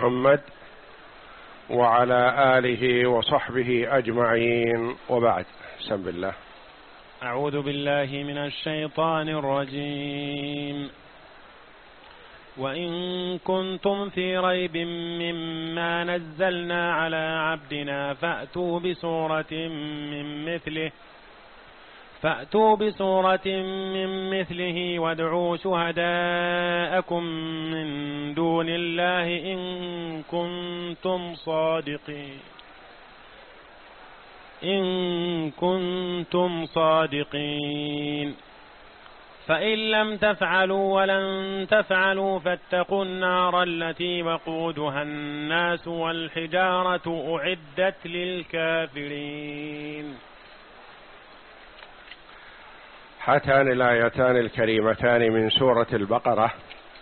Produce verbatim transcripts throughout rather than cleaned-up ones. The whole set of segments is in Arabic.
محمد وعلى آله وصحبه أجمعين، وبعد. بسم الله. أعوذ بالله من الشيطان الرجيم. وإن كنتم في ريب مما نزلنا على عبدنا فأتوا بسورة من مثله فأتوا بسورة من مثله وادعوا شهداءكم من دون الله إن كنتم صادقين إن كنتم صادقين فإن لم تفعلوا ولن تفعلوا فاتقوا النار التي وقودها الناس والحجارة أعدت للكافرين. هاتان الآيتان الكريمتان من سورة البقرة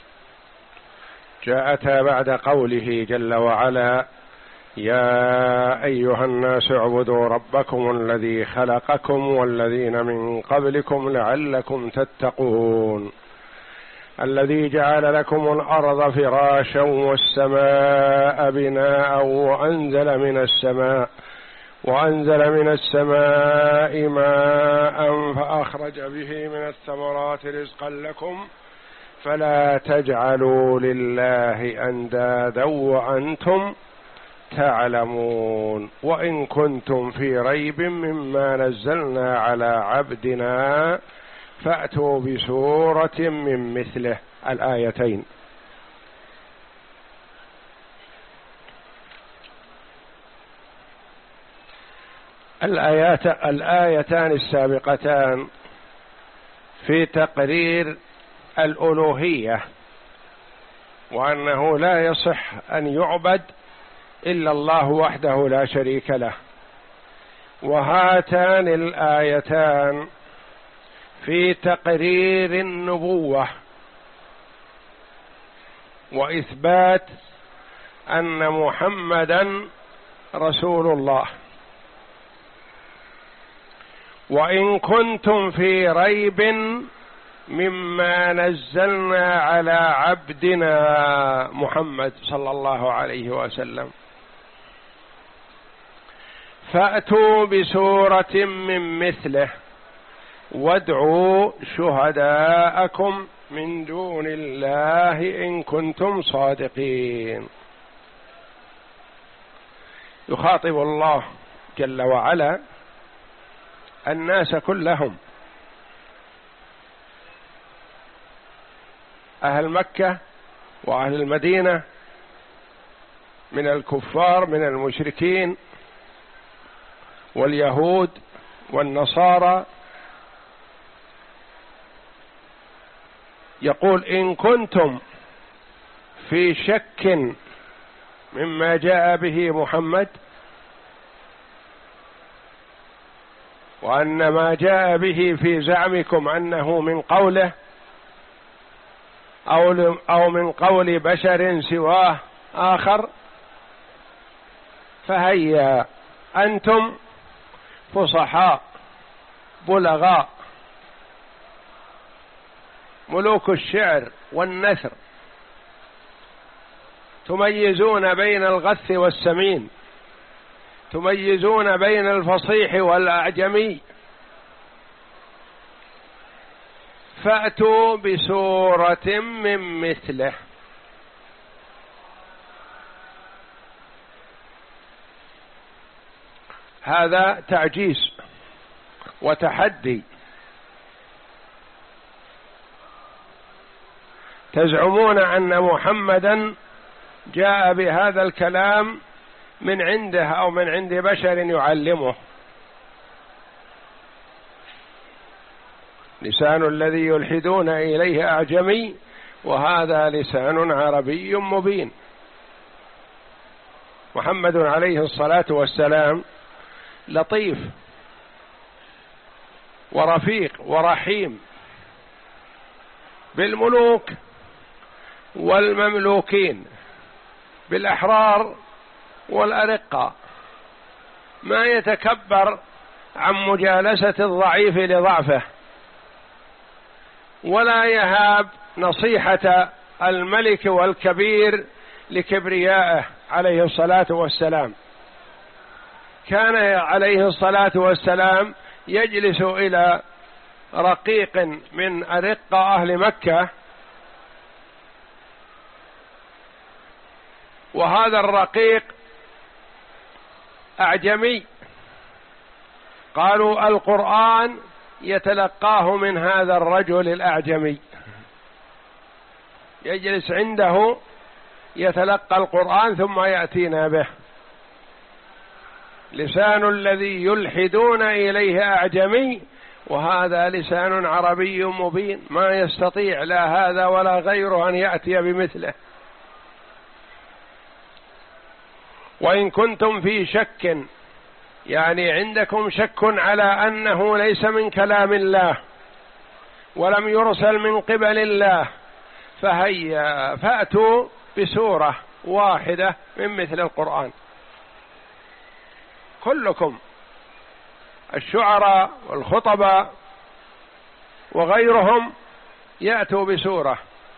جاءتا بعد قوله جل وعلا: يا أيها الناس اعبدوا ربكم الذي خلقكم والذين من قبلكم لعلكم تتقون، الذي جعل لكم الأرض فراشا والسماء بناء وأنزل من السماء وأنزل من السماء ماء فأخرج به من الثمرات رزقا لكم فلا تجعلوا لله أندادا وأنتم تعلمون. وإن كنتم في ريب مما نزلنا على عبدنا فأتوا بسورة من مثله. الآيتين. الآيات الآيتان السابقتان في تقرير الألوهية، وأنه لا يصح أن يعبد إلا الله وحده لا شريك له. وهاتان الآيتان في تقرير النبوة وإثبات أن محمدًا رسول الله. وإن كنتم في ريب مما نزلنا على عبدنا محمد صلى الله عليه وسلم فأتوا بسورة من مثله وادعوا شهداءكم من دون الله إن كنتم صادقين. يخاطب الله جل وعلا الناس كلهم، أهل مكة وأهل المدينة من الكفار من المشركين واليهود والنصارى، يقول: إن كنتم في شك مما جاء به محمد وأن ما جاء به في زعمكم أنه من قوله أو أو من قول بشر سواه آخر، فهيا أنتم فصحاء بلغاء ملوك الشعر والنثر، تميزون بين الغث والسمين، تميزون بين الفصيح والأعجمي، فأتوا بسورة من مثله. هذا تعجيز وتحدي. تزعمون أن محمدا جاء بهذا الكلام من عنده أو من عند بشر يعلمه. لسان الذي يلحدون إليه أعجمي وهذا لسان عربي مبين. محمد عليه الصلاة والسلام لطيف ورفيق ورحيم بالملوك والمملوكين، بالأحرار والأرقاء، ما يتكبر عن مجالسة الضعيف لضعفه، ولا يهاب نصيحة الملك والكبير لكبريائه عليه الصلاة والسلام. كان عليه الصلاة والسلام يجلس إلى رقيق من أرقة أهل مكة، وهذا الرقيق أعجمي، قالوا القرآن يتلقاه من هذا الرجل الأعجمي، يجلس عنده يتلقى القرآن ثم يأتينا به. لسان الذي يلحدون إليه أعجمي، وهذا لسان عربي مبين، ما يستطيع لا هذا ولا غيره أن يأتي بمثله. وإن كنتم في شك، يعني عندكم شك على أنه ليس من كلام الله ولم يرسل من قبل الله، فهيا فأتوا بسورة واحدة من مثل القرآن، كلكم الشعراء والخطباء وغيرهم يأتوا بسورة،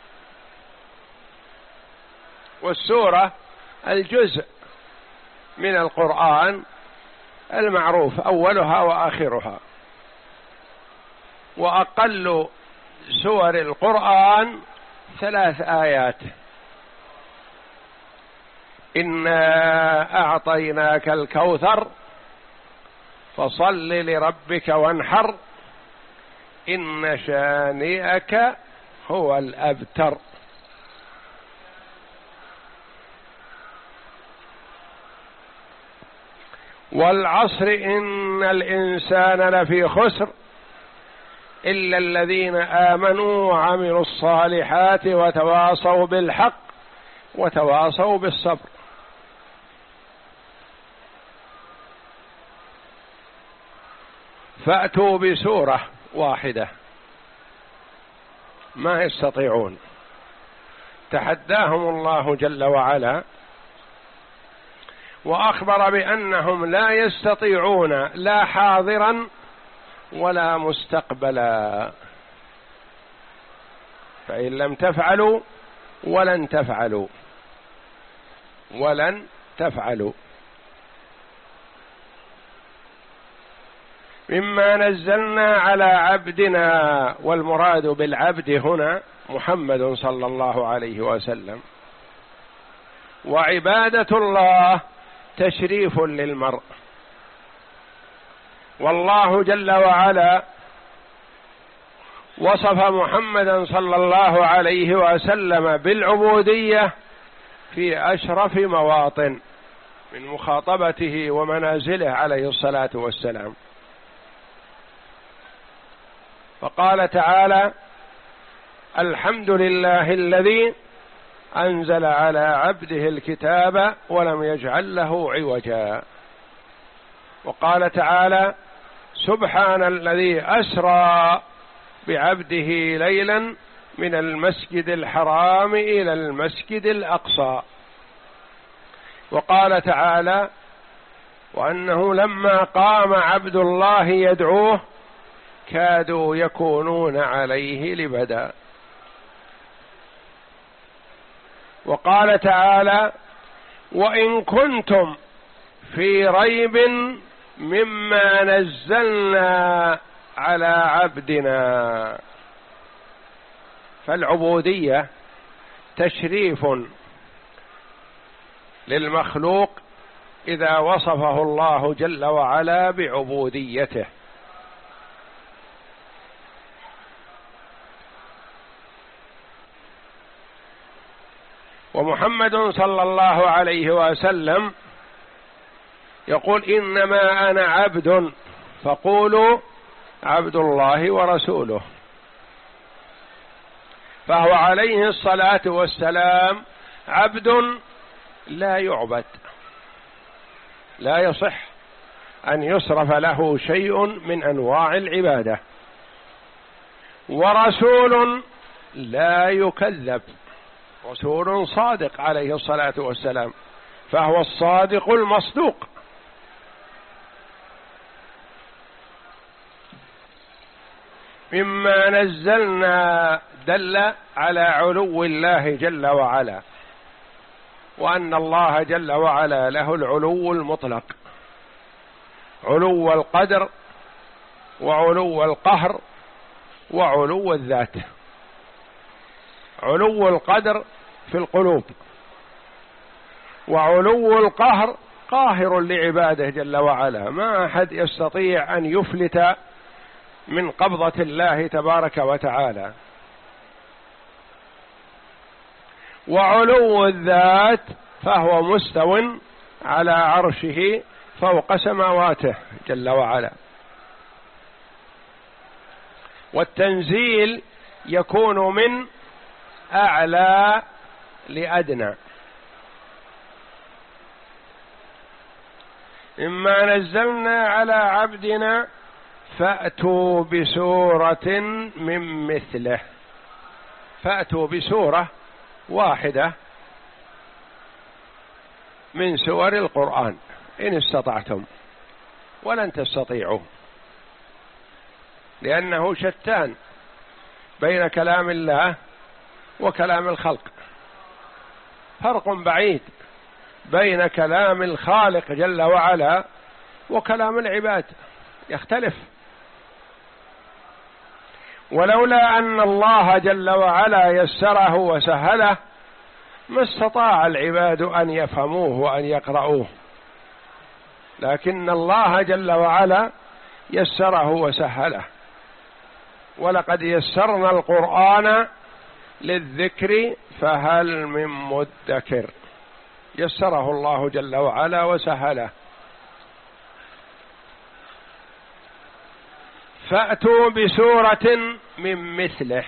والسورة الجزء من القرآن المعروف أولها وآخرها، وأقل سور القرآن ثلاث آيات: إنا أعطيناك الكوثر فصل لربك وانحر إن شانئك هو الأبتر. والعصر إن الإنسان لفي خسر إلا الذين آمنوا وعملوا الصالحات وتواصوا بالحق وتواصوا بالصبر. فأتوا بسورة واحدة، ما يستطيعون، تحداهم الله جل وعلا وأخبر بأنهم لا يستطيعون لا حاضرا ولا مستقبلا، فإن لم تفعلوا ولن تفعلوا ولن تفعلوا. مما نزلنا على عبدنا، والمراد بالعبد هنا محمد صلى الله عليه وسلم. وعبادة الله تشريف للمرء، والله جل وعلا وصف محمدا صلى الله عليه وسلم بالعبودية في أشرف مواطن من مخاطبته ومنازله عليه الصلاة والسلام. فقال تعالى: الحمد لله الذي أنزل على عبده الكتاب ولم يجعل له عوجا. وقال تعالى: سبحان الذي أسرى بعبده ليلا من المسجد الحرام إلى المسجد الأقصى. وقال تعالى: وأنه لما قام عبد الله يدعوه كادوا يكونون عليه لبدا. وقال تعالى: وإن كنتم في ريب مما نزلنا على عبدنا. فالعبودية تشريف للمخلوق إذا وصفه الله جل وعلا بعبوديته. ومحمد صلى الله عليه وسلم يقول: إنما أنا عبد فقولوا عبد الله ورسوله. فهو عليه الصلاة والسلام عبد لا يعبد، لا يصح أن يصرف له شيء من أنواع العبادة، ورسول لا يكذب، رسول صادق عليه الصلاة والسلام، فهو الصادق المصدوق. مما نزلنا دل على علو الله جل وعلا، وأن الله جل وعلا له العلو المطلق، علو القدر وعلو القهر وعلو الذات. علو القدر في القلوب، وعلو القهر قاهر لعباده جل وعلا، ما أحد يستطيع أن يفلت من قبضة الله تبارك وتعالى. وعلو الذات فهو مستو على عرشه فوق سماواته جل وعلا. والتنزيل يكون من أعلى لأدنى، إما نزلنا على عبدنا فأتوا بسورة من مثله، فأتوا بسورة واحدة من سور القرآن إن استطعتم، ولن تستطيعوا، لأنه شتان بين كلام الله وكلام الخلق، فرق بعيد بين كلام الخالق جل وعلا وكلام العباد، يختلف. ولولا أن الله جل وعلا يسره وسهله ما استطاع العباد أن يفهموه وأن يقرؤوه، لكن الله جل وعلا يسره وسهله. ولقد يسرنا القرآن للذكر فهل من مدكر، يسره الله جل وعلا وسهله. فأتوا بسورة من مثله،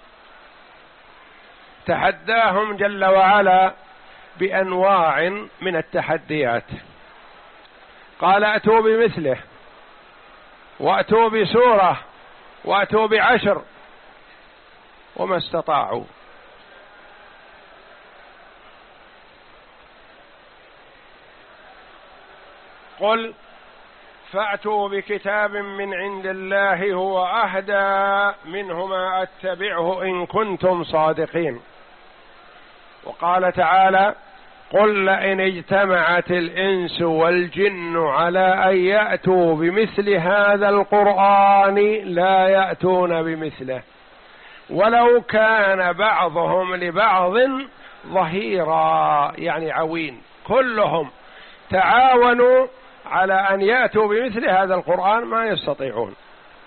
تحداهم جل وعلا بأنواع من التحديات، قال أتوا بمثله، وأتوا بسورة، وأتوا بعشر، وما استطاعوا. قل فأتوا بكتاب من عند الله هو أهدى منهما أتبعه إن كنتم صادقين. وقال تعالى قل لئن اجتمعت الإنس والجن على أن يأتوا بمثل هذا القرآن لا يأتون بمثله ولو كان بعضهم لبعض ظهيرا، يعني عوين، كلهم تعاونوا على أن يأتوا بمثل هذا القرآن ما يستطيعون.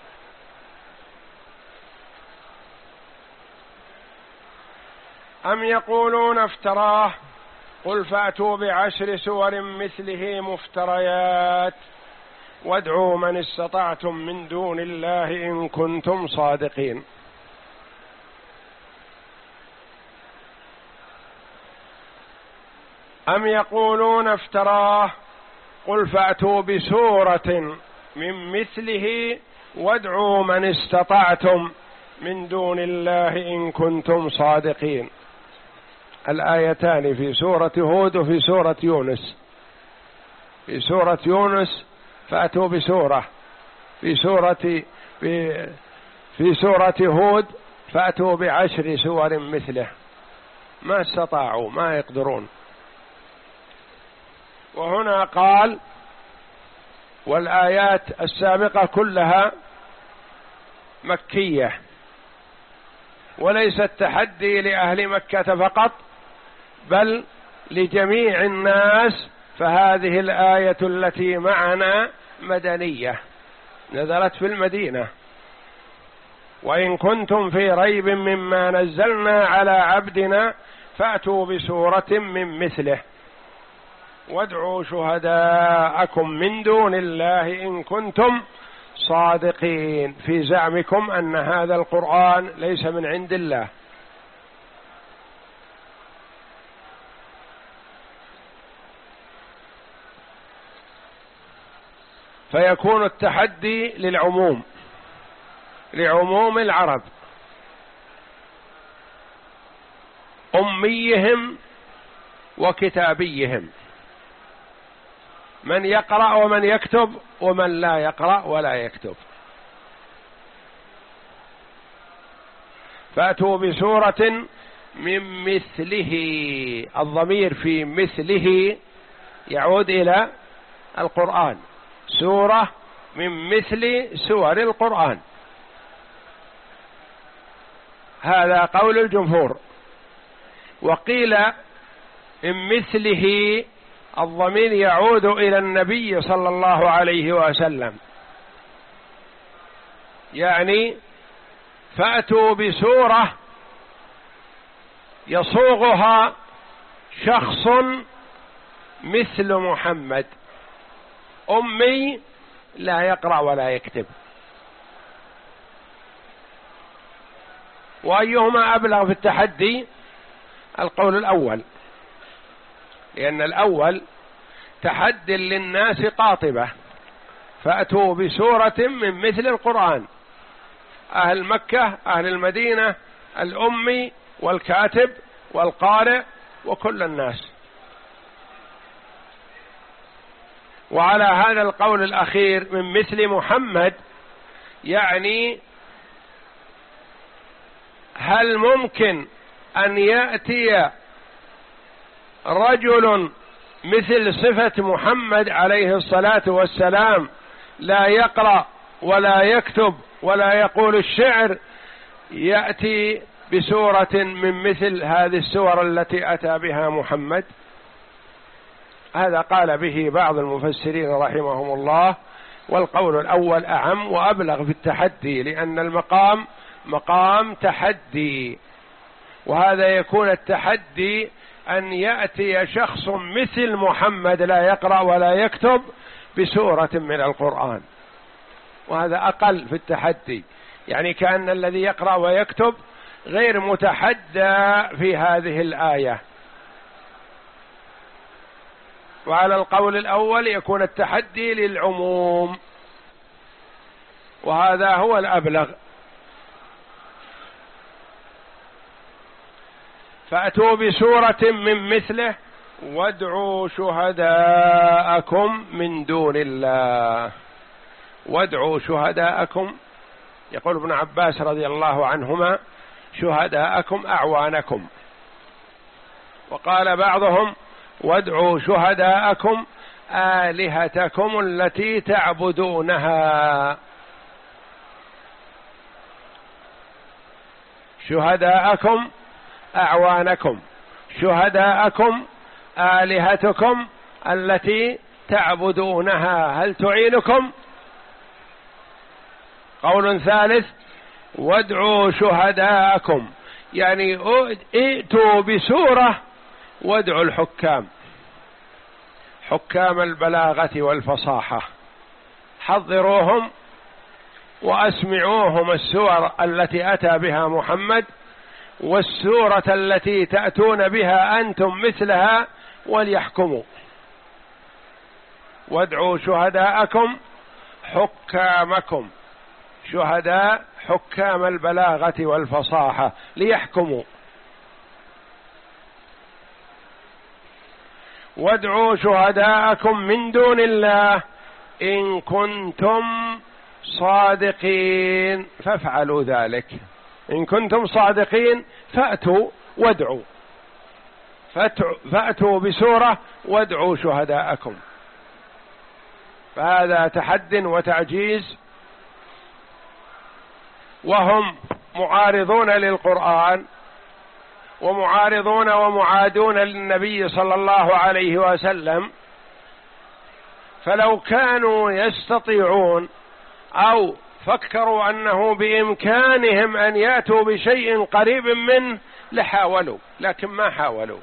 أم يقولون افتراه قل فأتوا بعشر سور مثله مفتريات وادعوا من استطعتم من دون الله إن كنتم صادقين. أم يقولون افتراه قل فأتوا بسورة من مثله وادعوا من استطعتم من دون الله إن كنتم صادقين. الآيتان في سورة هود وفي سورة يونس. في سورة يونس فأتوا بسورة، في سورة في, في سورة هود فأتوا بعشر سور مثله، ما استطاعوا، ما يقدرون. وهنا قال والآيات السابقة كلها مكية، وليس التحدي لأهل مكة فقط بل لجميع الناس، فهذه الآية التي معنا مدنية نزلت في المدينة. وإن كنتم في ريب مما نزلنا على عبدنا فأتوا بسورة من مثله وادعوا شهداءكم من دون الله إن كنتم صادقين في زعمكم أن هذا القرآن ليس من عند الله. فيكون التحدي للعموم، لعموم العرب، أميهم وكتابيهم، من يقرأ ومن يكتب ومن لا يقرأ ولا يكتب. فأتوا بسورة من مثله. الضمير في مثله يعود إلى القرآن، سورة من مثل سور القرآن، هذا قول الجمهور. وقيل من مثله الضمير يعود إلى النبي صلى الله عليه وسلم، يعني فأتوا بسورة يصوغها شخص مثل محمد أمي لا يقرأ ولا يكتب. وأيهما أبلغ في التحدي؟ القول الأول، لأن الأول تحد للناس قاطبة، فأتوا بسورة من مثل القرآن، أهل مكة أهل المدينة الأمي والكاتب والقارئ وكل الناس. وعلى هذا القول الأخير من مثل محمد، يعني هل ممكن أن يأتي رجل مثل صفة محمد عليه الصلاة والسلام لا يقرأ ولا يكتب ولا يقول الشعر، يأتي بسورة من مثل هذه السور التي أتى بها محمد؟ هذا قال به بعض المفسرين رحمهم الله، والقول الأول أعم وأبلغ في التحدي، لأن المقام مقام تحدي، وهذا يكون التحدي أن يأتي شخص مثل محمد لا يقرأ ولا يكتب بسورة من القرآن، وهذا أقل في التحدي، يعني كأن الذي يقرأ ويكتب غير متحدى في هذه الآية. وعلى القول الأول يكون التحدي للعموم، وهذا هو الأبلغ. فأتوا بسورة من مثله وادعوا شهداءكم من دون الله. وادعوا شهداءكم، يقول ابن عباس رضي الله عنهما شهداءكم أعوانكم، وقال بعضهم وادعوا شهداءكم آلهتكم التي تعبدونها. شهداءكم أعوانكم، شهداءكم آلهتكم التي تعبدونها هل تعينكم؟ قول ثالث وادعوا شهداءكم، يعني ائتوا بسورة وادعوا الحكام، حكام البلاغة والفصاحة، حضروهم وأسمعوهم السور التي أتى بها محمد والسورة التي تأتون بها أنتم مثلها وليحكموا. وادعوا شهداءكم حكامكم، شهداء حكام البلاغة والفصاحة ليحكموا. وادعوا شهداءكم من دون الله إن كنتم صادقين فافعلوا ذلك. إن كنتم صادقين فأتوا وادعوا، فأتوا بسورة وادعوا شهداءكم. فهذا تحد وتعجيز، وهم معارضون للقرآن ومعارضون ومعادون للنبي صلى الله عليه وسلم، فلو كانوا يستطيعون أو فكروا أنه بإمكانهم أن يأتوا بشيء قريب منه لحاولوا، لكن ما حاولوا،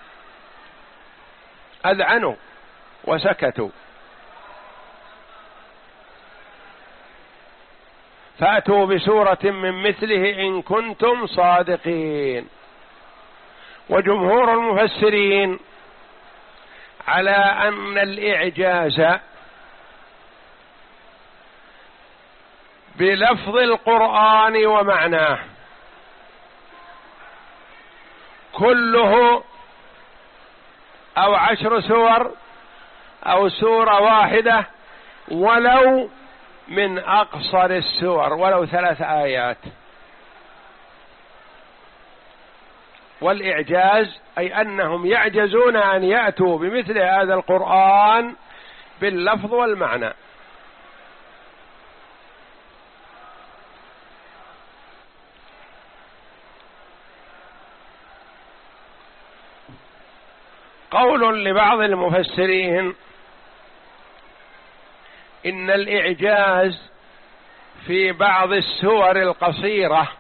أذعنوا وسكتوا. فأتوا بسورة من مثله إن كنتم صادقين. وجمهور المفسرين على أن الإعجاز بلفظ القرآن ومعناه كله أو عشر سور أو سورة واحدة ولو من أقصر السور ولو ثلاث آيات، والإعجاز أي أنهم يعجزون أن يأتوا بمثل هذا القرآن باللفظ والمعنى. قول لبعض المفسرين إن الإعجاز في بعض السور القصيرة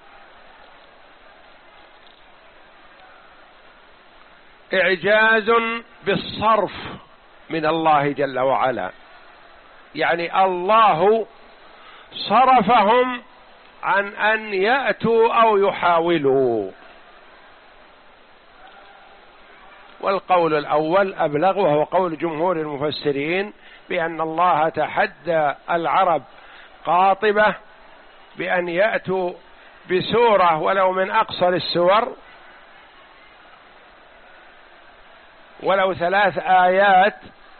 إعجاز بالصرف من الله جل وعلا، يعني الله صرفهم عن أن يأتوا أو يحاولوا. والقول الأول أبلغ، وهو قول جمهور المفسرين بأن الله تحدى العرب قاطبة بأن يأتوا بسورة ولو من أقصر السور، ولو ثلاث آيات،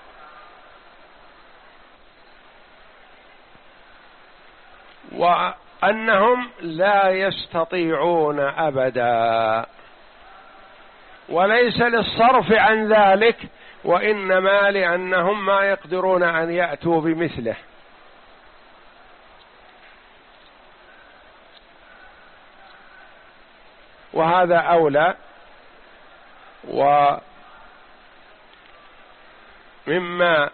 وأنهم لا يستطيعون أبدا، وليس للصرف عن ذلك، وإنما لأنهم ما يقدرون أن يأتوا بمثله. وهذا أولى. ومما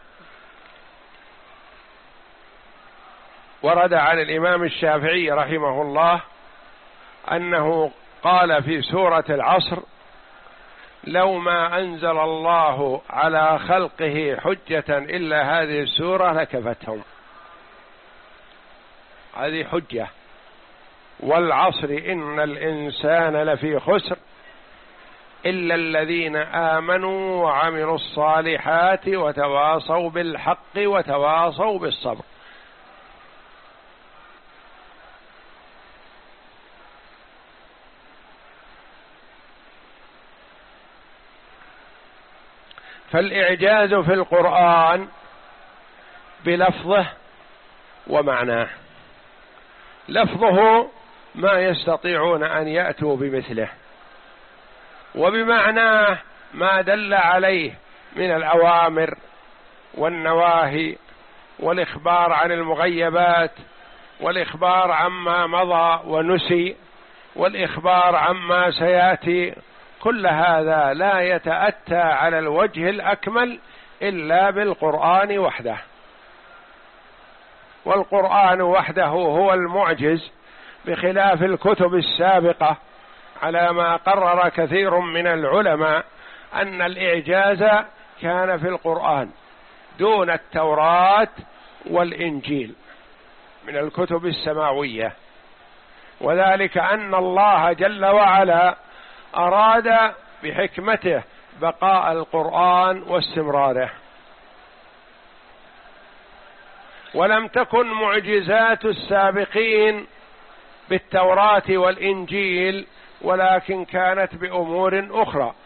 ورد عن الإمام الشافعي رحمه الله أنه قال في سورة العصر: لو ما أنزل الله على خلقه حجة إلا هذه السورة لكفتهم. هذه حجة. والعصر إن الإنسان لفي خسر إلا الذين آمنوا وعملوا الصالحات وتواصوا بالحق وتواصوا بالصبر. فالإعجاز في القرآن بلفظه ومعناه. لفظه ما يستطيعون أن يأتوا بمثله، وبمعناه ما دل عليه من الأوامر والنواهي والإخبار عن المغيبات والإخبار عما مضى ونسي والإخبار عما سيأتي. كل هذا لا يتأتى على الوجه الأكمل إلا بالقرآن وحده. والقرآن وحده هو المعجز، بخلاف الكتب السابقة، على ما قرر كثير من العلماء أن الإعجاز كان في القرآن دون التوراة والإنجيل من الكتب السماوية، وذلك أن الله جل وعلا أراد بحكمته بقاء القرآن واستمراره. ولم تكن معجزات السابقين بالتوراة والإنجيل، ولكن كانت بأمور أخرى.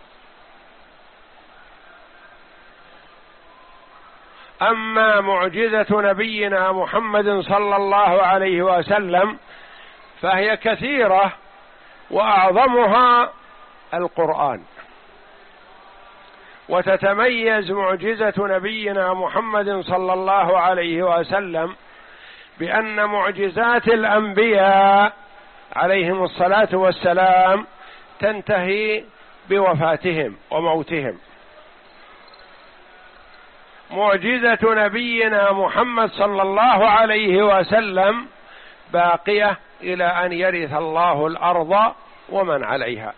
أما معجزة نبينا محمد صلى الله عليه وسلم فهي كثيرة، وأعظمها القرآن. وتتميز معجزة نبينا محمد صلى الله عليه وسلم بأن معجزات الأنبياء عليهم الصلاة والسلام تنتهي بوفاتهم وموتهم. معجزة نبينا محمد صلى الله عليه وسلم باقية إلى أن يرث الله الأرض ومن عليها،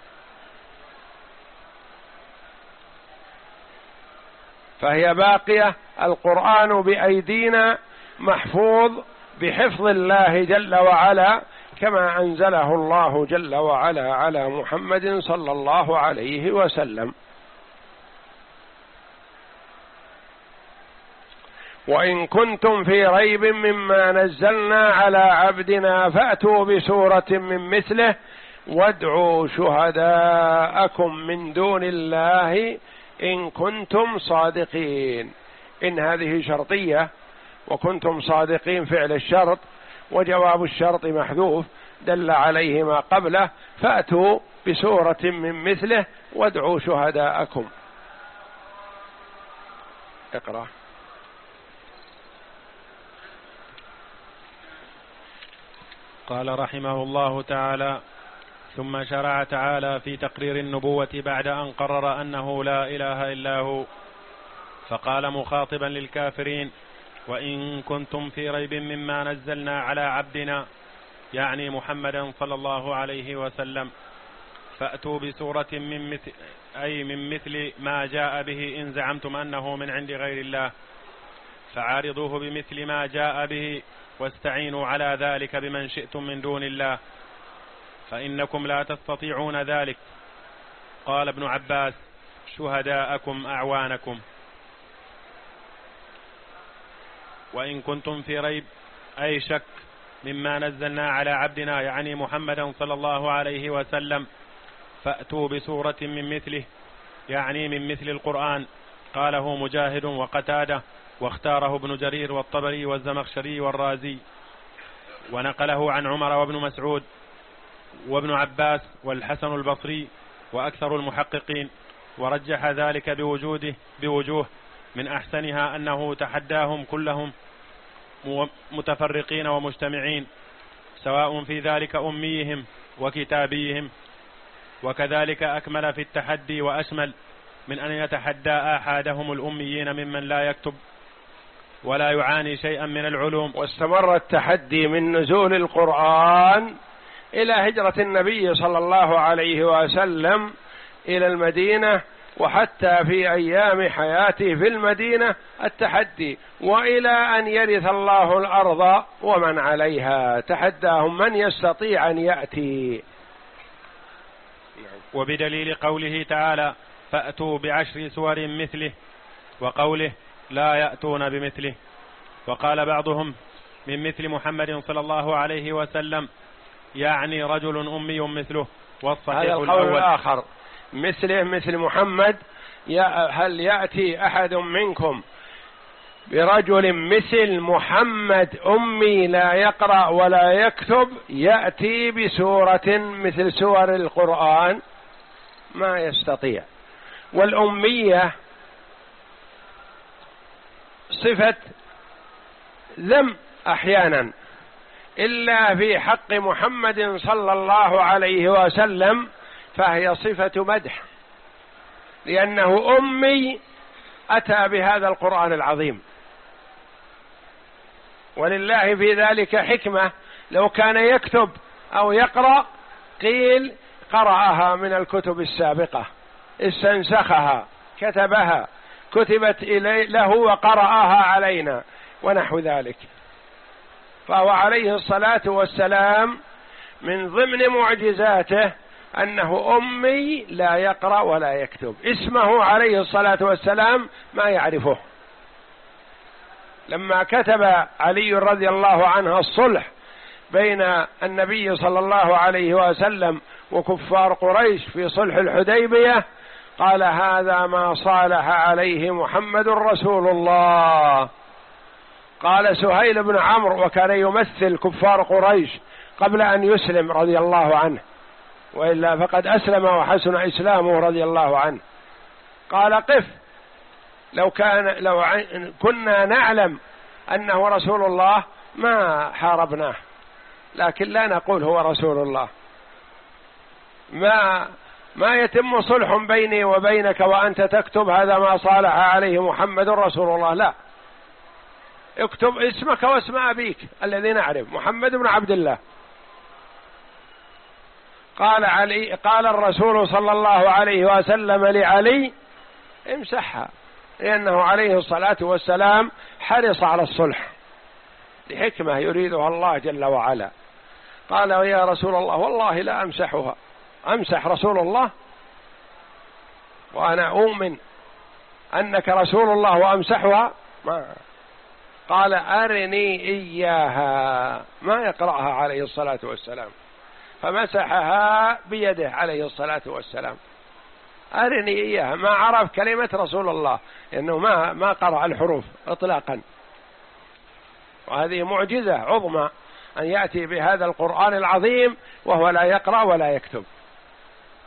فهي باقية. القرآن بأيدينا محفوظ بحفظ الله جل وعلا، كما أنزله الله جل وعلا على محمد صلى الله عليه وسلم. وإن كنتم في ريب مما نزلنا على عبدنا فأتوا بسورة من مثله وادعوا شهداءكم من دون الله إن كنتم صادقين. إن هذه شرطية، وكنتم صادقين فعل الشرط، وجواب الشرط محذوف دل عليه ما قبله. فأتوا بسورة من مثله وادعوا شهداءكم. اقرأ. قال رحمه الله تعالى: ثم شرع تعالى في تقرير النبوة بعد أن قرر أنه لا إله إلا هو، فقال مخاطبا للكافرين: وإن كنتم في ريب مما نزلنا على عبدنا، يعني محمدا صلى الله عليه وسلم، فأتوا بسورة من مثل أي من مثل ما جاء به إن زعمتم أنه من عند غير الله، فعارضوه بمثل ما جاء به، واستعينوا على ذلك بمن شئتم من دون الله، فإنكم لا تستطيعون ذلك. قال ابن عباس: شهداءكم أعوانكم. وإن كنتم في ريب أي شك مما نزلنا على عبدنا، يعني محمدا صلى الله عليه وسلم، فأتوا بسورة من مثله، يعني من مثل القرآن. قاله مجاهد وقتادة، واختاره ابن جرير والطبري والزمخشري والرازي، ونقله عن عمر وابن مسعود وابن عباس والحسن البصري وأكثر المحققين، ورجح ذلك بوجوده بوجوه، من أحسنها أنه تحداهم كلهم متفرقين ومجتمعين، سواء في ذلك أميهم وكتابيهم، وكذلك أكمل في التحدي وأشمل من أن يتحدى آحادهم الأميين ممن لا يكتب ولا يعاني شيئا من العلوم. واستمر التحدي من نزول القرآن إلى هجرة النبي صلى الله عليه وسلم إلى المدينة، وحتى في أيام حياته في المدينة التحدي، وإلى أن يرث الله الأرض ومن عليها تحداهم من يستطيع أن يأتي. وبدليل قوله تعالى: فأتوا بعشر سور مثله، وقوله: لا يأتون بمثله. وقال بعضهم: من مثل محمد صلى الله عليه وسلم، يعني رجل أمي مثله. والصحيح هذا القول الأول الآخر مثله مثل محمد، هل يأتي أحد منكم برجل مثل محمد أمي لا يقرأ ولا يكتب يأتي بسورة مثل سور القرآن؟ ما يستطيع. والأمية صفة ذم أحيانا، إلا في حق محمد صلى الله عليه وسلم فهي صفة مدح، لأنه أمي أتى بهذا القرآن العظيم. ولله في ذلك حكمة، لو كان يكتب أو يقرأ قيل قرأها من الكتب السابقة، استنسخها، كتبها، كتبت إليه له وقرأها علينا ونحو ذلك. فهو عليه الصلاة والسلام من ضمن معجزاته أنه أمي لا يقرأ ولا يكتب، اسمه عليه الصلاة والسلام ما يعرفه. لما كتب علي رضي الله عنه الصلح بين النبي صلى الله عليه وسلم وكفار قريش في صلح الحديبية، قال: هذا ما صالح عليه محمد رسول الله. قال سهيل بن عمرو، وكان يمثل كفار قريش قبل أن يسلم رضي الله عنه، وإلا فقد أسلم وحسن إسلامه رضي الله عنه، قال: قف، لو كان لو كنا نعلم أنه رسول الله ما حاربناه، لكن لا نقول هو رسول الله. ما ما يتم صلح بيني وبينك وأنت تكتب هذا ما صالح عليه محمد رسول الله، لا، اكتب اسمك واسم أبيك الذي نعرف، محمد بن عبد الله. قال علي قال الرسول صلى الله عليه وسلم لعلي: امسحها، لأنه عليه الصلاة والسلام حرص على الصلح لحكمة يريدها الله جل وعلا. قال: يا رسول الله والله لا أمسحها. أمسح رسول الله وأنا أؤمن أنك رسول الله وأمسحها؟ ما. قال: أرني إياها، ما يقرأها عليه الصلاة والسلام، فمسحها بيده عليه الصلاة والسلام. أرني إياها، ما عرف كلمة رسول الله، لأنه ما ما قرأ الحروف إطلاقا. وهذه معجزة عظمى أن يأتي بهذا القرآن العظيم وهو لا يقرأ ولا يكتب.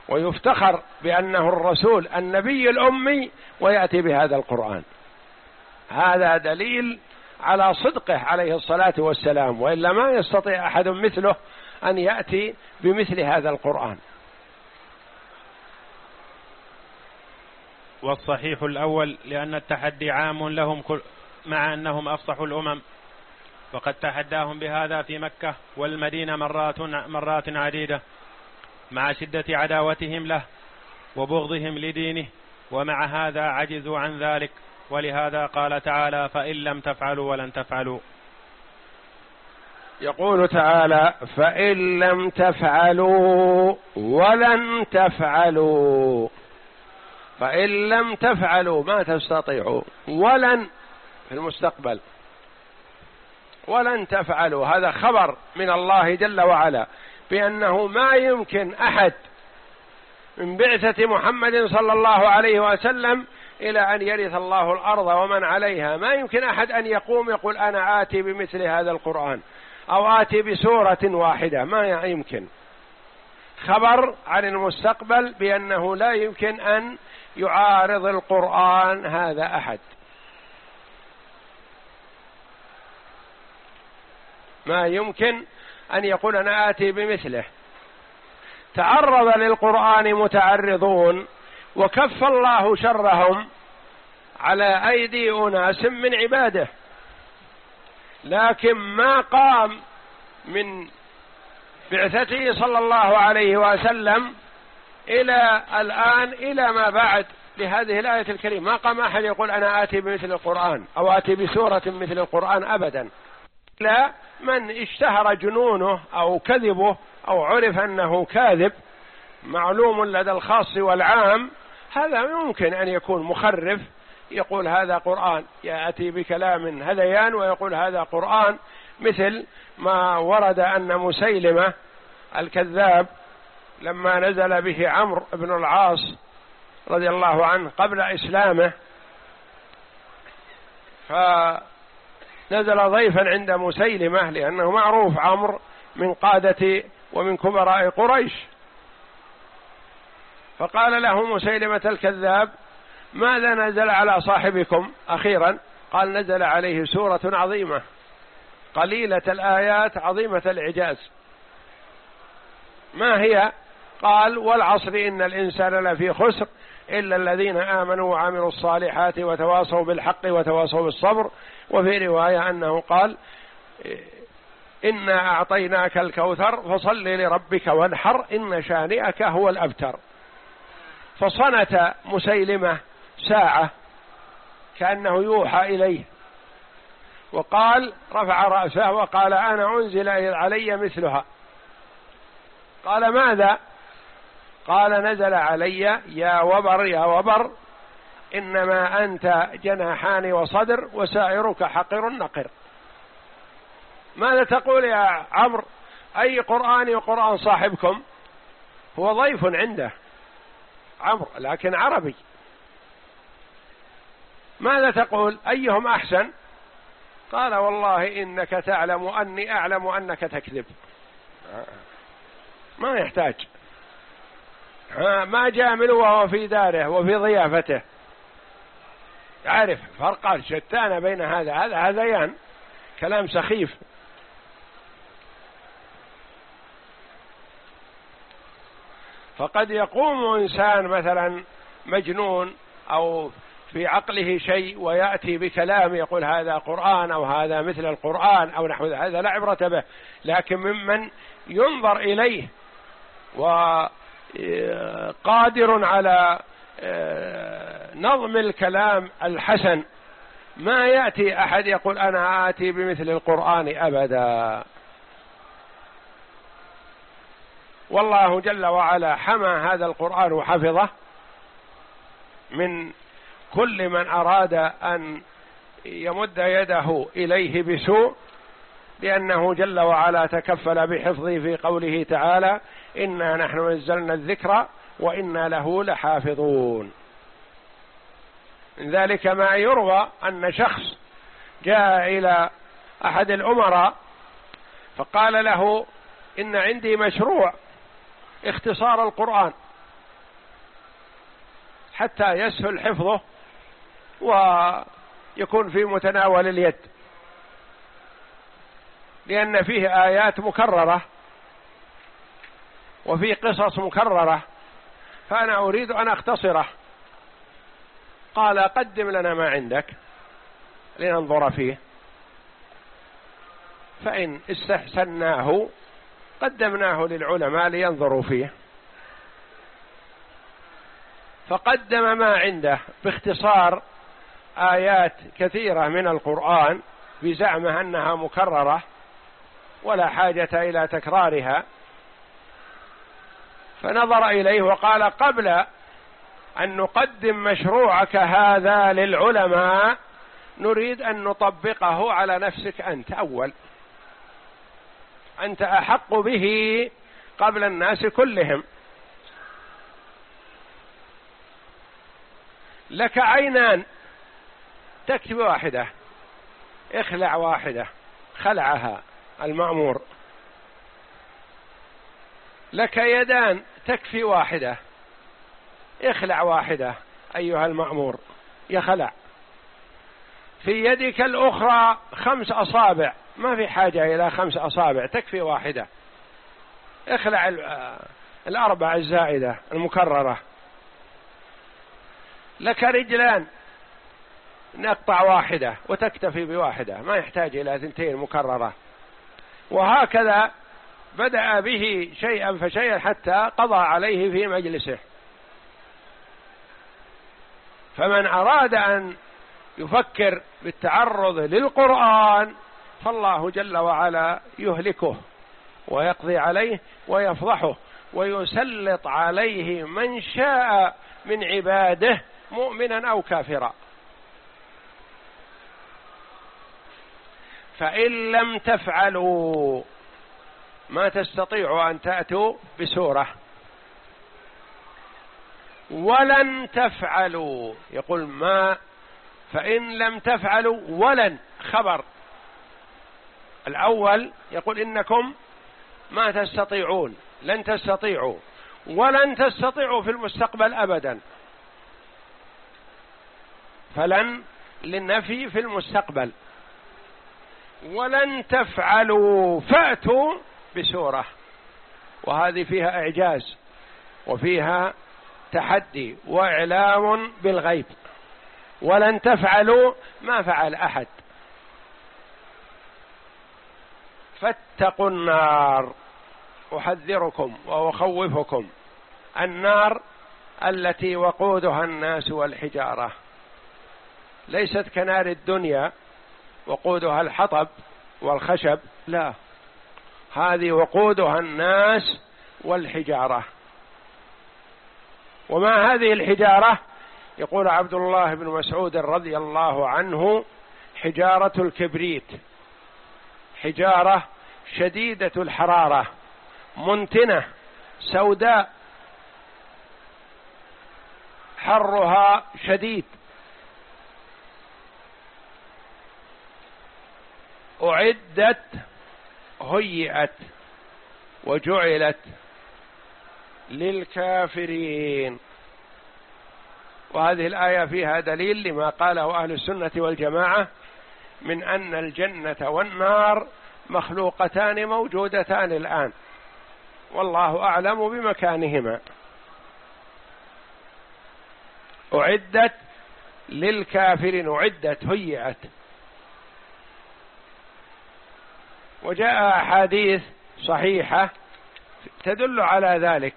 ويفتخر بأنه الرسول النبي الأمي ويأتي بهذا القرآن. هذا دليل على صدقه عليه الصلاة والسلام، وإلا ما يستطيع أحد مثله أن يأتي بمثل هذا القرآن. والصحيح الأول لأن التحدي عام لهم مع أنهم أفصحوا الأمم، وقد تحداهم بهذا في مكة والمدينة مرات مرات عديدة مع شدة عداوتهم له وبغضهم لدينه، ومع هذا عجزوا عن ذلك، ولهذا قال تعالى: فإن لم تفعلوا ولن تفعلوا. يقول تعالى: فإن لم تفعلوا ولن تفعلوا. فإن لم تفعلوا ما تستطيعوا، ولن في المستقبل، ولن تفعلوا هذا خبر من الله جل وعلا بأنه ما يمكن أحد من بعثة محمد صلى الله عليه وسلم إلى أن يرث الله الأرض ومن عليها، ما يمكن أحد أن يقوم يقول أنا آتي بمثل هذا القرآن أو آتي بسورة واحدة، ما يمكن. خبر عن المستقبل بأنه لا يمكن أن يعارض القرآن هذا أحد، ما يمكن أن يقول أنا آتي بمثله. تعرض للقرآن متعرضون وكف الله شرهم على أيدي أناس من عباده، لكن ما قام من بعثته صلى الله عليه وسلم إلى الآن إلى ما بعد لهذه الآية الكريمة ما قام أحد يقول أنا آتي بمثل القرآن أو آتي بسورة مثل القرآن أبدا، لا، من اشتهر جنونه أو كذبه أو عرف أنه كاذب معلوم لدى الخاص والعام، هذا يمكن أن يكون مخرف يقول هذا قرآن، يأتي بكلام هذيان ويقول هذا قرآن، مثل ما ورد أن مسيلمة الكذاب لما نزل به عمرو بن العاص رضي الله عنه قبل إسلامه، فنزل ضيفا عند مسيلمة لأنه معروف عمرو من قادة ومن كبراء قريش، فقال له مسيلمة الكذاب: ماذا نزل على صاحبكم أخيرا؟ قال: نزل عليه سورة عظيمة قليلة الآيات عظيمة الإعجاز. ما هي؟ قال: والعصر إن الإنسان لفي خسر إلا الذين آمنوا وعملوا الصالحات وتواصوا بالحق وتواصوا بالصبر. وفي رواية أنه قال: إنا أعطيناك الكوثر فصل لربك وانحر إن شانئك هو الأبتر. فصنت مسيلمة ساعة كأنه يوحى إليه، وقال رفع رأسه وقال: أنا أنزل علي مثلها. قال: ماذا؟ قال: نزل علي يا وبر يا وبر إنما أنت جناحان وصدر وسائرك حقر نقر. ماذا تقول يا عمرو؟ أي قرآن وقرآن صاحبكم؟ هو ضيف عنده عمرو لكن عربي. ماذا تقول؟ أيهم أحسن؟ قال: والله إنك تعلم أني أعلم أنك تكذب. ما يحتاج، ما جامل وهو في داره وفي ضيافته، يعرف فرقا شتان بين هذا هذا هذيان، كلام سخيف. فقد يقوم إنسان مثلا مجنون أو في عقله شيء ويأتي بكلام يقول هذا قرآن أو هذا مثل القرآن أو نحو هذا، لا عبرة به، لكن ممن ينظر إليه وقادر على نظم الكلام الحسن، ما يأتي أحد يقول أنا آتي بمثل القرآن أبدا. والله جل وعلا حمى هذا القرآن وحفظه من كل من أراد أن يمد يده إليه بسوء، لأنه جل وعلا تكفل بحفظه في قوله تعالى: إنا نحن نزلنا الذكر وإنا له لحافظون. من ذلك ما يروى أن شخص جاء إلى أحد الأمراء فقال له: إن عندي مشروع اختصار القرآن، حتى يسهل حفظه ويكون في متناول اليد، لأن فيه آيات مكررة وفيه قصص مكررة، فأنا أريد أن أختصره. قال قدم لنا ما عندك لننظر فيه، فإن استحسناه قدمناه للعلماء لينظروا فيه. فقدم ما عنده باختصار آيات كثيرة من القرآن بزعمه أنها مكررة ولا حاجة إلى تكرارها، فنظر إليه وقال قبل أن نقدم مشروعك هذا للعلماء نريد أن نطبقه على نفسك أنت أول، أنت أحق به قبل الناس كلهم. لك عينان تكفي واحدة، اخلع واحدة، خلعها المأمور. لك يدان تكفي واحدة، اخلع واحدة أيها المأمور، يخلع. في يدك الأخرى خمس أصابع، ما في حاجة إلى خمس أصابع، تكفي واحدة، اخلع الأربع الزائدة المكررة. لك رجلان، نقطع واحدة وتكتفي بواحدة، ما يحتاج إلى ثنتين مكررة. وهكذا بدأ به شيئا فشيئا حتى قضى عليه في مجلسه. فمن أراد أن يفكر بالتعرض للقرآن فالله جل وعلا يهلكه ويقضي عليه ويفضحه ويسلط عليه من شاء من عباده مؤمنا أو كافرا. فإن لم تفعلوا ما تستطيعوا أن تأتوا بسورة، ولن تفعلوا، يقول ما، فإن لم تفعلوا ولن خبر الأول، يقول إنكم ما تستطيعون، لن تستطيعوا، ولن تستطيعوا في المستقبل أبدا. فلن للنفي في المستقبل، ولن تفعلوا فأتوا بسورة، وهذه فيها إعجاز وفيها تحدي وإعلام بالغيب. ولن تفعلوا ما فعل أحد. فاتقوا النار، أحذركم وأخوفكم، النار التي وقودها الناس والحجارة، ليست كنار الدنيا وقودها الحطب والخشب، لا، هذه وقودها الناس والحجارة. وما هذه الحجارة؟ يقول عبد الله بن مسعود رضي الله عنه حجارة الكبريت، حجارة شديدة الحرارة منتنة سوداء حرها شديد، أعدت هيئت وجعلت للكافرين. وهذه الآية فيها دليل لما قاله أهل السنة والجماعة من أن الجنة والنار مخلوقتان موجودتان الآن، والله أعلم بمكانهما. أعدت للكافرين، أعدت هيئت. وجاء أحاديث صحيحة تدل على ذلك،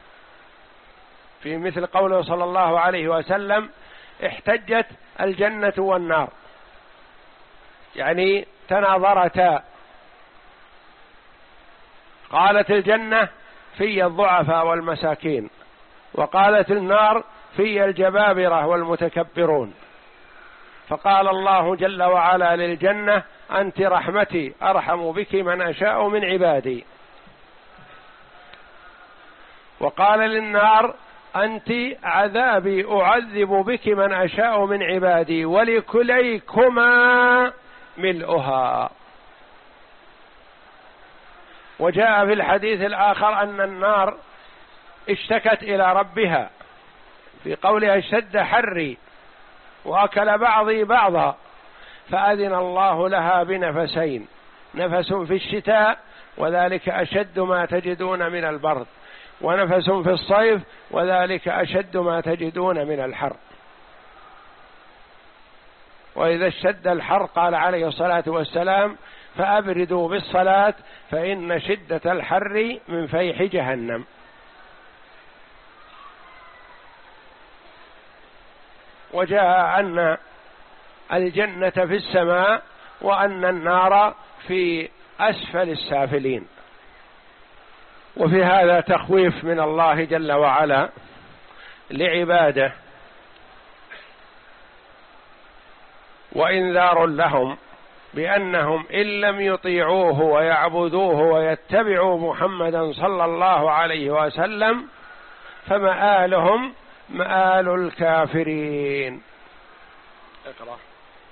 في مثل قوله صلى الله عليه وسلم احتجت الجنة والنار، يعني تناظرتا. قالت الجنة في الضعفاء والمساكين، وقالت النار في الجبابرة والمتكبرون. فقال الله جل وعلا للجنة أنت رحمتي أرحم بك من أشاء من عبادي، وقال للنار أنت عذابي أعذب بك من أشاء من عبادي ولكليكما ملؤها. وجاء في الحديث الآخر أن النار اشتكت إلى ربها في قولها اشتد حري وأكل بعضي بعضا، فأذن الله لها بنفسين، نفس في الشتاء وذلك أشد ما تجدون من البرد، ونفس في الصيف وذلك أشد ما تجدون من الحر. وإذا اشتد الحر قال عليه الصلاة والسلام فأبردوا بالصلاة فإن شدة الحر من فيح جهنم. وجاء أن الجنة في السماء وأن النار في أسفل السافلين. وفي هذا تخويف من الله جل وعلا لعباده وإنذار لهم بأنهم إن لم يطيعوه ويعبدوه ويتبعوا محمدا صلى الله عليه وسلم فمآلهم مآل الكافرين. اقرأ.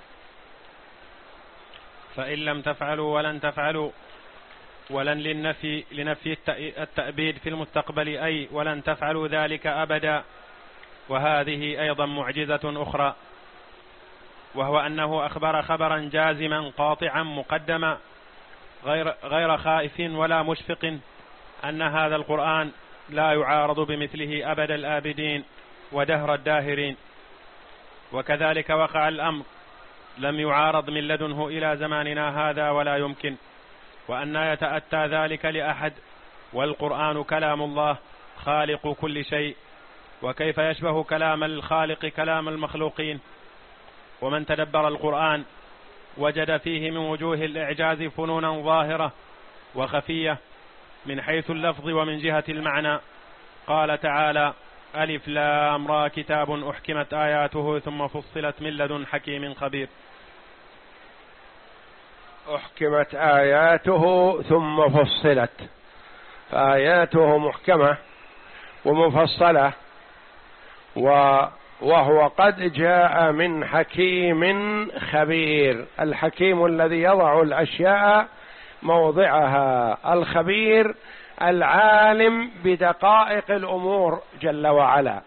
فإن لم تفعلوا ولن تفعلوا ولن للنفي لنفي التأبيد في المستقبل أي ولن تفعلوا ذلك أبدا. وهذه أيضا معجزة أخرى، وهو أنه أخبر خبرا جازما قاطعا مقدما غير, غير خائف ولا مشفق أن هذا القرآن لا يعارض بمثله أبد الآبدين ودهر الداهرين. وكذلك وقع الأمر، لم يعارض من لدنه إلى زماننا هذا ولا يمكن، وأن يتأتى ذلك لأحد، والقرآن كلام الله خالق كل شيء، وكيف يشبه كلام الخالق كلام المخلوقين. ومن تدبر القرآن وجد فيه من وجوه الإعجاز فنونا ظاهرة وخفية من حيث اللفظ ومن جهة المعنى. قال تعالى: ألف لام را كتاب أحكمت آياته ثم فصلت من لدن حكيم خبير. أحكمت آياته ثم فصلت، فآياته محكمة ومفصلة، وهو قد جاء من حكيم خبير. الحكيم الذي يضع الأشياء موضعها، الخبير العالم بدقائق الأمور جل وعلا.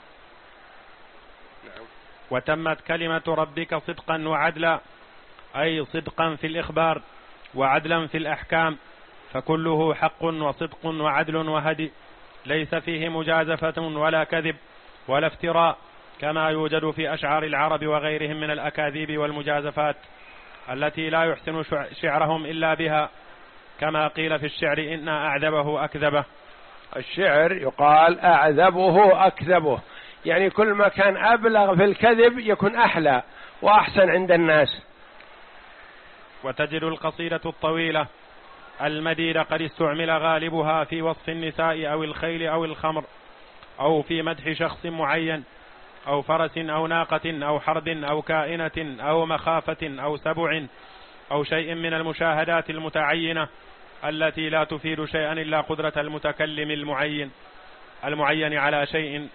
وتمت كلمة ربك صدقا وعدلا، أي صدقا في الإخبار وعدلا في الأحكام، فكله حق وصدق وعدل وهدي، ليس فيه مجازفة ولا كذب ولا افتراء، كما يوجد في أشعار العرب وغيرهم من الأكاذيب والمجازفات التي لا يحسن شعرهم إلا بها، كما قيل في الشعر: إن أعذبه أكذبه. الشعر يقال أعذبه أكذبه، يعني كل ما كان أبلغ في الكذب يكون أحلى وأحسن عند الناس. وتجد القصيدة الطويلة المديدة قد استعمل غالبها في وصف النساء أو الخيل أو الخمر، أو في مدح شخص معين، أو فرس أو ناقة أو حرب أو كائنة أو مخافة أو سبع أو شيء من المشاهدات المتعينة التي لا تفيد شيئا إلا قدرة المتكلم المعين المعين على شيء.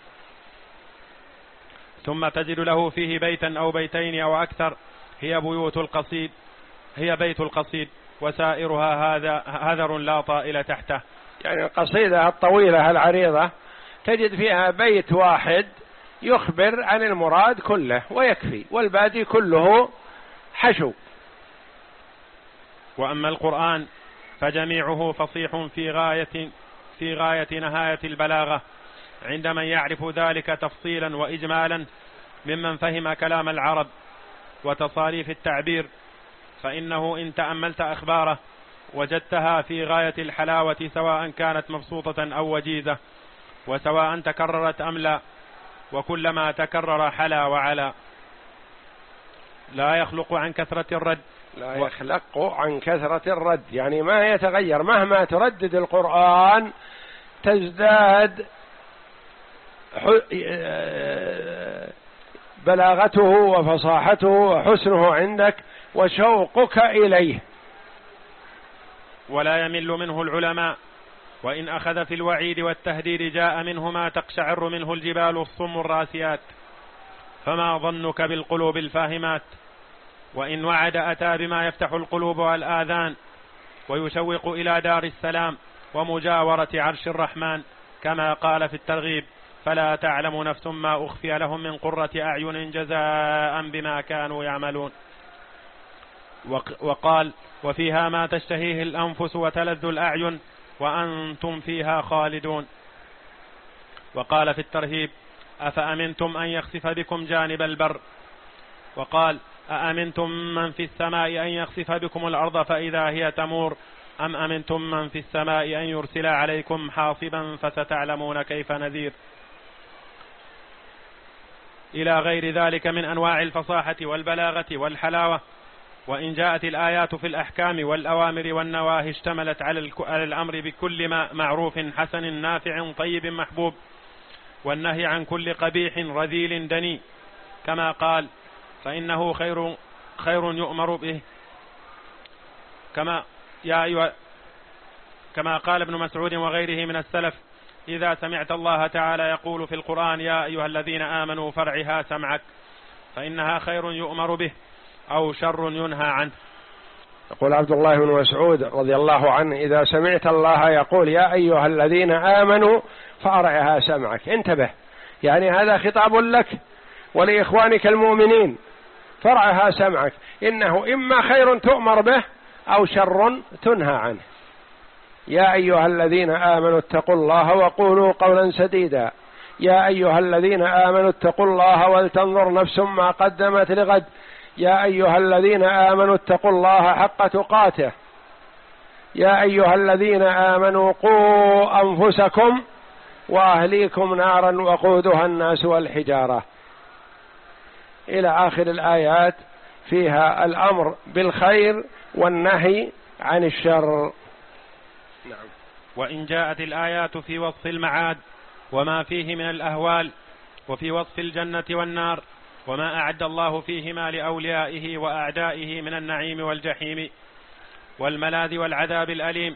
ثم تجد له فيه بيتا أو بيتين أو أكثر، هي بيوت القصيد هي بيت القصيد، وسائرها هذا هذر لا طائل تحته. يعني القصيدة الطويلة العريضة تجد فيها بيت واحد يخبر عن المراد كله ويكفي، والباقي كله حشو. وأما القرآن فجميعه فصيح في غاية في غاية نهاية البلاغة عند من يعرف ذلك تفصيلا وإجمالا ممن فهم كلام العرب وتصاريف التعبير، فإنه إن تأملت أخباره وجدتها في غاية الحلاوة، سواء كانت مبسوطة أو وجيزة، وسواء تكررت أم لا، وكلما تكرر حلا وعلا. لا يخلق عن كثرة الرد لا يخلق عن كثرة الرد، يعني ما يتغير، مهما تردد القرآن تزداد بلاغته وفصاحته وحسنه عندك وشوقك إليه. ولا يمل منه العلماء، وإن أخذ في الوعيد والتهديد جاء منه ما تقشعر منه الجبال الصم الراسيات، فما ظنك بالقلوب الفاهمات. وإن وعد أتى بما يفتح القلوب والآذان ويشوق إلى دار السلام ومجاورة عرش الرحمن، كما قال في الترغيب: فلا تعلم نفس ما أخفي لهم من قرة أعين جزاء بما كانوا يعملون. وقال وفيها ما تشتهيه الأنفس وتلذ الأعين وأنتم فيها خالدون. وقال في الترهيب أفأمنتم أن يخسف بكم جانب البر. وقال أأمنتم من في السماء أن يخسف بكم الأرض فإذا هي تمور أم أمنتم من في السماء أن يرسل عليكم حاصبا فستعلمون كيف نذير، إلى غير ذلك من أنواع الفصاحة والبلاغة والحلاوة. وإن جاءت الآيات في الأحكام والأوامر والنواهي اشتملت على الأمر بكل ما معروف حسن نافع طيب محبوب، والنهي عن كل قبيح رذيل دني، كما قال فإنه خير خير يؤمر به، كما يا أيها كما قال ابن مسعود وغيره من السلف إذا سمعت الله تعالى يقول في القرآن يا أيها الذين آمنوا فارعها سمعك فإنها خير يؤمر به أو شر ينهى عنه. يقول عبد الله بن مسعود رضي الله عنه إذا سمعت الله يقول يا أيها الذين آمنوا فارعها سمعك، انتبه، يعني هذا خطاب لك ولإخوانك المؤمنين، فرعها سمعك، إنه إما خير تؤمر به أو شر تنهى عنه. يا أيها الذين آمنوا اتقوا الله وقولوا قولا سديدا، يا أيها الذين آمنوا اتقوا الله ولتنظر نفس ما قدمت لغد، يا أيها الذين آمنوا اتقوا الله حق تقاته، يا أيها الذين آمنوا قوا أنفسكم وأهليكم نارا وقودها الناس والحجارة، إلى آخر الآيات فيها الأمر بالخير والنهي عن الشر. نعم. وإن جاءت الآيات في وصف المعاد وما فيه من الأهوال، وفي وصف الجنة والنار وما أعد الله فيهما لأوليائه وأعدائه من النعيم والجحيم والملاذ والعذاب الأليم،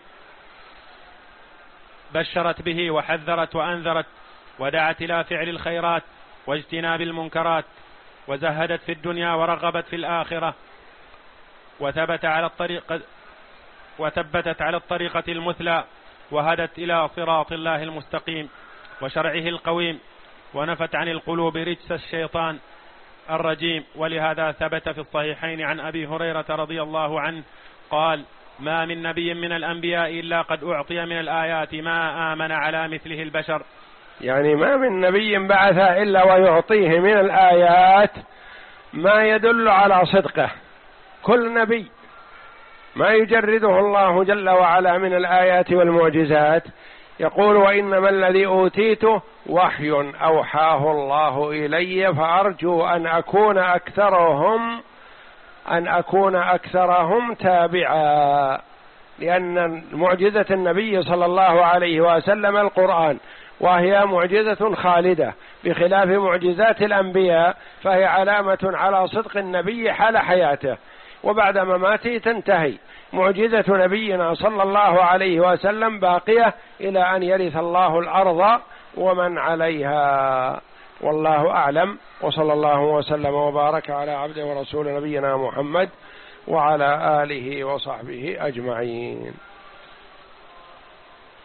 بشرت به وحذرت وأنذرت ودعت إلى فعل الخيرات واجتناب المنكرات، وزهدت في الدنيا ورغبت في الآخرة، وثبت على الطريقة وثبتت على الطريقة المثلى، وهدت إلى صراط الله المستقيم وشرعه القويم، ونفت عن القلوب رجس الشيطان الرجيم. ولهذا ثبت في الصحيحين عن أبي هريرة رضي الله عنه قال ما من نبي من الأنبياء إلا قد أعطي من الآيات ما آمن على مثله البشر، يعني ما من نبي بعث إلا ويعطيه من الآيات ما يدل على صدقه، كل نبي ما يجرده الله جل وعلا من الآيات والمعجزات. يقول وإنما الذي أوتيته وحي أوحاه الله إلي فأرجو أن أكون أكثرهم أن أكون أكثرهم تابعا، لأن معجزة النبي صلى الله عليه وسلم القرآن، وهي معجزة خالدة بخلاف معجزات الأنبياء، فهي علامة على صدق النبي حال حياته، وبعد مماته تنتهي. معجزة نبينا صلى الله عليه وسلم باقية إلى أن يرث الله الأرض ومن عليها، والله أعلم. وصلى الله وسلم وبارك على عبده ورسول نبينا محمد وعلى آله وصحبه أجمعين.